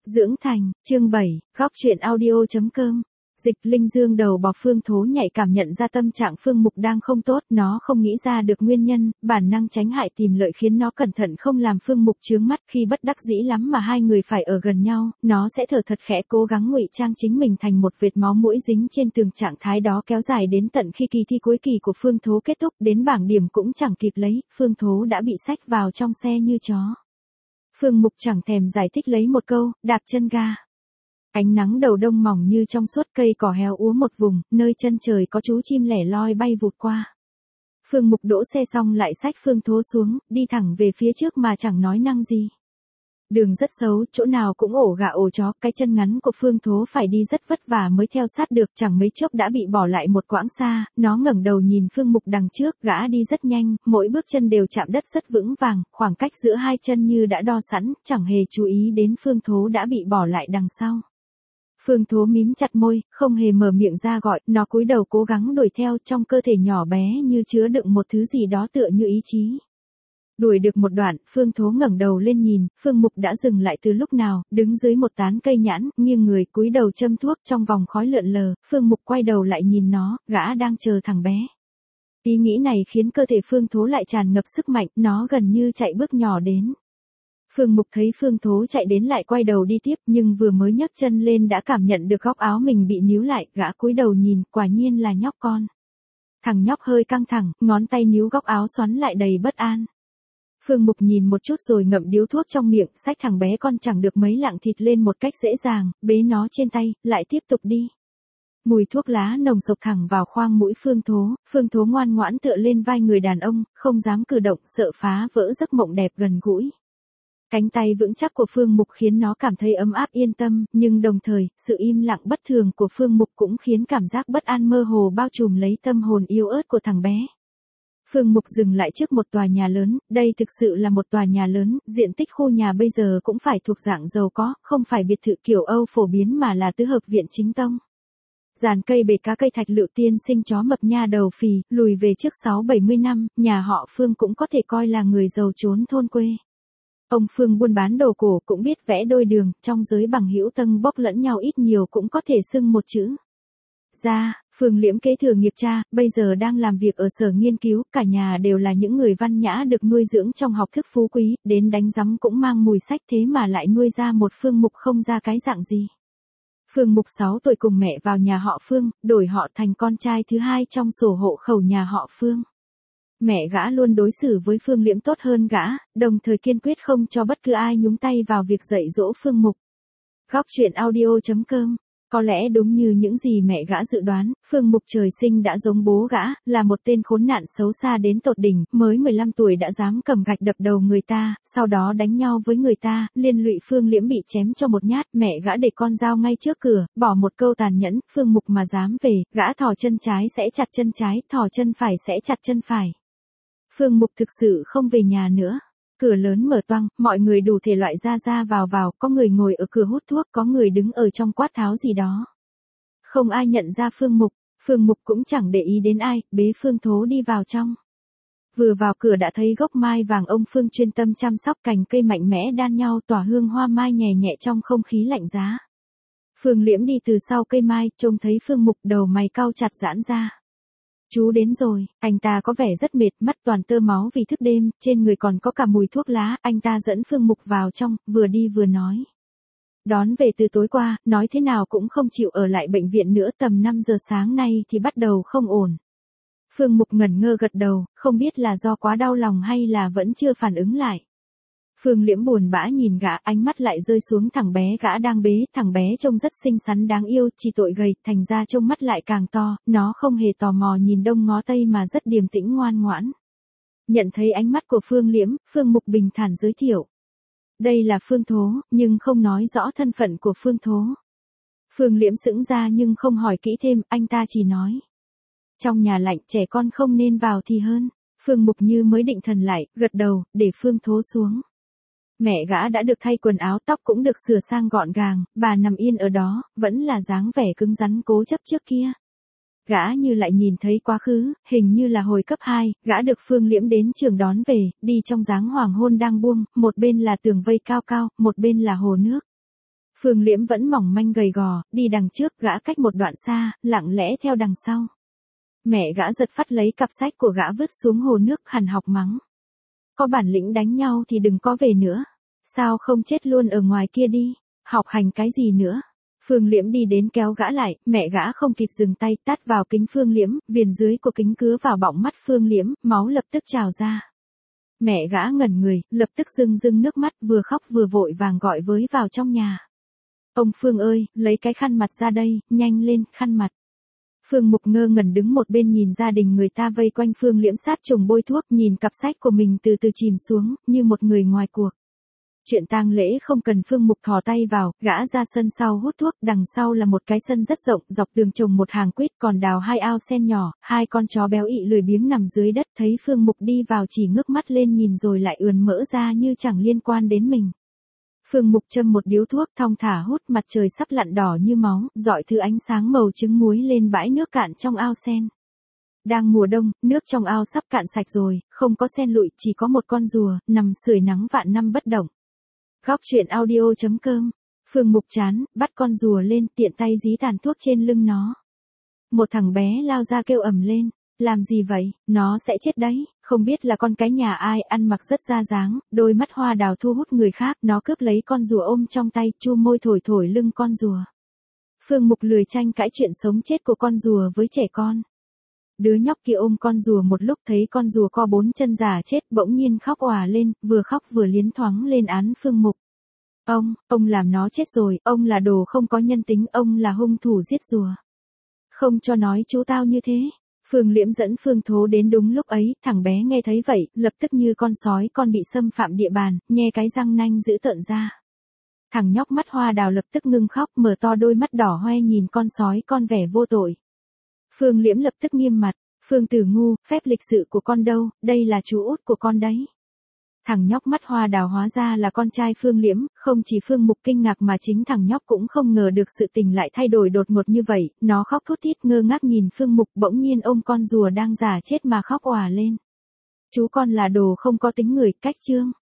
Dưỡng thành, chương 7, góc chuyện audio.com. Dịch Linh Dương đầu bò Phương Thố nhạy cảm nhận ra tâm trạng Phương Mục đang không tốt, nó không nghĩ ra được nguyên nhân, bản năng tránh hại tìm lợi khiến nó cẩn thận không làm Phương Mục chướng mắt. Khi bất đắc dĩ lắm mà hai người phải ở gần nhau, nó sẽ thở thật khẽ cố gắng ngụy trang chính mình thành một vệt máu mũi dính trên tường. Trạng thái đó kéo dài đến tận khi kỳ thi cuối kỳ của Phương Thố kết thúc, đến bảng điểm cũng chẳng kịp lấy, Phương Thố đã bị xách vào trong xe như chó. Phương Mục chẳng thèm giải thích lấy một câu, đạp chân ga. Ánh nắng đầu đông mỏng như trong suốt, cây cỏ héo úa một vùng, nơi chân trời có chú chim lẻ loi bay vụt qua. Phương Mục đỗ xe xong lại xách Phương Thố xuống, đi thẳng về phía trước mà chẳng nói năng gì. Đường rất xấu, chỗ nào cũng ổ gà ổ chó, cái chân ngắn của Phương Thố phải đi rất vất vả mới theo sát được, chẳng mấy chốc đã bị bỏ lại một quãng xa. Nó ngẩng đầu nhìn Phương Mục đằng trước, gã đi rất nhanh, mỗi bước chân đều chạm đất rất vững vàng, khoảng cách giữa hai chân như đã đo sẵn, chẳng hề chú ý đến Phương Thố đã bị bỏ lại đằng sau. Phương Thố mím chặt môi, không hề mở miệng ra gọi, nó cúi đầu cố gắng đuổi theo, trong cơ thể nhỏ bé như chứa đựng một thứ gì đó tựa như ý chí. Đuổi được một đoạn, Phương Thố ngẩng đầu lên nhìn, Phương Mục đã dừng lại từ lúc nào, đứng dưới một tán cây nhãn, nghiêng người cúi đầu châm thuốc trong vòng khói lượn lờ. Phương Mục quay đầu lại nhìn nó, gã đang chờ thằng bé. Ý nghĩ này khiến cơ thể Phương Thố lại tràn ngập sức mạnh, nó gần như chạy bước nhỏ đến. Phương Mục thấy Phương Thố chạy đến lại quay đầu đi tiếp, nhưng vừa mới nhấc chân lên đã cảm nhận được góc áo mình bị níu lại, gã cúi đầu nhìn, quả nhiên là nhóc con. Thằng nhóc hơi căng thẳng, ngón tay níu góc áo xoắn lại đầy bất an. Phương Mục nhìn một chút rồi ngậm điếu thuốc trong miệng, xách thằng bé con chẳng được mấy lạng thịt lên một cách dễ dàng, bế nó trên tay, lại tiếp tục đi. Mùi thuốc lá nồng sộc thẳng vào khoang mũi Phương Thố ngoan ngoãn tựa lên vai người đàn ông, không dám cử động, sợ phá vỡ giấc mộng đẹp gần gũi. Cánh tay vững chắc của Phương Mục khiến nó cảm thấy ấm áp yên tâm, nhưng đồng thời, sự im lặng bất thường của Phương Mục cũng khiến cảm giác bất an mơ hồ bao trùm lấy tâm hồn yếu ớt của thằng bé. Phương Mục dừng lại trước một tòa nhà lớn, đây thực sự là một tòa nhà lớn, diện tích khu nhà bây giờ cũng phải thuộc dạng giàu có, không phải biệt thự kiểu Âu phổ biến mà là tứ hợp viện chính tông. Giàn cây bể cá cây thạch Lựu tiên sinh chó mập nha đầu phì, lùi về trước 60-70 năm, nhà họ Phương cũng có thể coi là người giàu trốn thôn quê. Ông Phương buôn bán đồ cổ cũng biết vẽ đôi đường, trong giới bằng hữu tâng bốc lẫn nhau ít nhiều cũng có thể xưng một chữ. Phương Liễm kế thừa nghiệp cha, bây giờ đang làm việc ở sở nghiên cứu, cả nhà đều là những người văn nhã được nuôi dưỡng trong học thức phú quý, đến đánh rắm cũng mang mùi sách, thế mà lại nuôi ra một Phương Mục không ra cái dạng gì. Phương Mục 6 tuổi cùng mẹ vào nhà họ Phương, đổi họ thành con trai thứ hai trong sổ hộ khẩu nhà họ Phương. Mẹ gã luôn đối xử với Phương Liễm tốt hơn gã, đồng thời kiên quyết không cho bất cứ ai nhúng tay vào việc dạy dỗ Phương Mục. Góc chuyện audio.com. Có lẽ đúng như những gì mẹ gã dự đoán, Phương Mục trời sinh đã giống bố gã, là một tên khốn nạn xấu xa đến tột đỉnh, mới 15 tuổi đã dám cầm gạch đập đầu người ta, sau đó đánh nhau với người ta, liên lụy Phương Liễm bị chém cho một nhát, mẹ gã để con dao ngay trước cửa, bỏ một câu tàn nhẫn, Phương Mục mà dám về, gã thò chân trái sẽ chặt chân trái, thò chân phải sẽ chặt chân phải. Phương Mục thực sự không về nhà nữa. Cửa lớn mở toang, mọi người đủ thể loại ra vào, có người ngồi ở cửa hút thuốc, có người đứng ở trong quát tháo gì đó. Không ai nhận ra Phương Mục cũng chẳng để ý đến ai, bế Phương Thố đi vào trong. Vừa vào cửa đã thấy gốc mai vàng ông Phương chuyên tâm chăm sóc, cành cây mạnh mẽ đan nhau tỏa hương hoa mai nhẹ nhẹ trong không khí lạnh giá. Phương Liễm đi từ sau cây mai, trông thấy Phương Mục đầu mày cau chặt giãn ra. Chú đến rồi, anh ta có vẻ rất mệt, mắt toàn tơ máu vì thức đêm, trên người còn có cả mùi thuốc lá, anh ta dẫn Phương Mục vào trong, vừa đi vừa nói. Đón về từ tối qua, nói thế nào cũng không chịu ở lại bệnh viện nữa, tầm 5 giờ sáng nay thì bắt đầu không ổn. Phương Mục ngẩn ngơ gật đầu, không biết là do quá đau lòng hay là vẫn chưa phản ứng lại. Phương Liễm buồn bã nhìn gã, ánh mắt lại rơi xuống thằng bé gã đang bế, thằng bé trông rất xinh xắn đáng yêu, chỉ tội gầy, thành ra trông mắt lại càng to, nó không hề tò mò nhìn đông ngó tây mà rất điềm tĩnh ngoan ngoãn. Nhận thấy ánh mắt của Phương Liễm, Phương Mục bình thản giới thiệu. Đây là Phương Thố, nhưng không nói rõ thân phận của Phương Thố. Phương Liễm sững ra nhưng không hỏi kỹ thêm, anh ta chỉ nói. Trong nhà lạnh, trẻ con không nên vào thì hơn. Phương Mục như mới định thần lại, gật đầu, để Phương Thố xuống. Mẹ gã đã được thay quần áo, tóc cũng được sửa sang gọn gàng, bà nằm yên ở đó, vẫn là dáng vẻ cứng rắn cố chấp trước kia. Gã như lại nhìn thấy quá khứ, hình như là hồi cấp 2, gã được Phương Liễm đến trường đón về, đi trong dáng hoàng hôn đang buông, một bên là tường vây cao cao, một bên là hồ nước. Phương Liễm vẫn mỏng manh gầy gò, đi đằng trước, gã cách một đoạn xa, lặng lẽ theo đằng sau. Mẹ gã giật phắt lấy cặp sách của gã vứt xuống hồ nước, hằn học mắng. Có bản lĩnh đánh nhau thì đừng có về nữa. Sao không chết luôn ở ngoài kia đi, học hành cái gì nữa. Phương Liễm đi đến kéo gã lại, mẹ gã không kịp dừng tay, tát vào kính Phương Liễm, viền dưới của kính cứa vào bọng mắt Phương Liễm, máu lập tức trào ra. Mẹ gã ngẩn người, lập tức rưng rưng nước mắt, vừa khóc vừa vội vàng gọi với vào trong nhà. Ông Phương ơi, lấy cái khăn mặt ra đây, nhanh lên, khăn mặt. Phương Mục ngơ ngẩn đứng một bên nhìn gia đình người ta vây quanh Phương Liễm sát trùng bôi thuốc, nhìn cặp sách của mình từ từ chìm xuống, như một người ngoài cuộc. Chuyện tang lễ không cần Phương Mục thò tay vào, gã ra sân sau hút thuốc, đằng sau là một cái sân rất rộng, dọc đường trồng một hàng quýt, còn đào 2 ao sen nhỏ, 2 con chó béo ị lười biếng nằm dưới đất, thấy Phương Mục đi vào chỉ ngước mắt lên nhìn rồi lại ườn mỡ ra như chẳng liên quan đến mình. Phương Mục châm một điếu thuốc thong thả hút, mặt trời sắp lặn đỏ như máu, rọi thứ ánh sáng màu trứng muối lên bãi nước cạn trong ao sen. Đang mùa đông, nước trong ao sắp cạn sạch rồi, không có sen lụi, chỉ có một con rùa, nằm sưởi nắng vạn năm bất động. Góc truyện audio.com. Phương Mục chán, bắt con rùa lên, tiện tay dí tàn thuốc trên lưng nó. Một thằng bé lao ra kêu ầm lên. Làm gì vậy, nó sẽ chết đấy, không biết là con cái nhà ai, ăn mặc rất ra dáng, đôi mắt hoa đào thu hút người khác, nó cướp lấy con rùa ôm trong tay, chu môi thổi thổi lưng con rùa. Phương Mục lười tranh cãi chuyện sống chết của con rùa với trẻ con. Đứa nhóc kia ôm con rùa một lúc thấy con rùa co 4 chân già chết, bỗng nhiên khóc òa lên, vừa khóc vừa liến thoáng lên án Phương Mục. Ông làm nó chết rồi, ông là đồ không có nhân tính, ông là hung thủ giết rùa. Không cho nói chú tao như thế. Phương Liễm dẫn Phương Thố đến đúng lúc ấy, thằng bé nghe thấy vậy, lập tức như con sói con bị xâm phạm địa bàn, nhe cái răng nanh dữ tợn ra. Thằng nhóc mắt hoa đào lập tức ngưng khóc, mở to đôi mắt đỏ hoe nhìn con sói con vẻ vô tội. Phương Liễm lập tức nghiêm mặt, Phương Tử ngu, phép lịch sự của con đâu, đây là chú út của con đấy. Thằng nhóc mắt hoa đào hóa ra là con trai Phương Liễm, không chỉ Phương Mục kinh ngạc mà chính thằng nhóc cũng không ngờ được sự tình lại thay đổi đột ngột như vậy, nó khóc thút thít ngơ ngác nhìn Phương Mục, bỗng nhiên ôm con rùa đang già chết mà khóc òa lên. Chú con là đồ không có tính người, cách chương.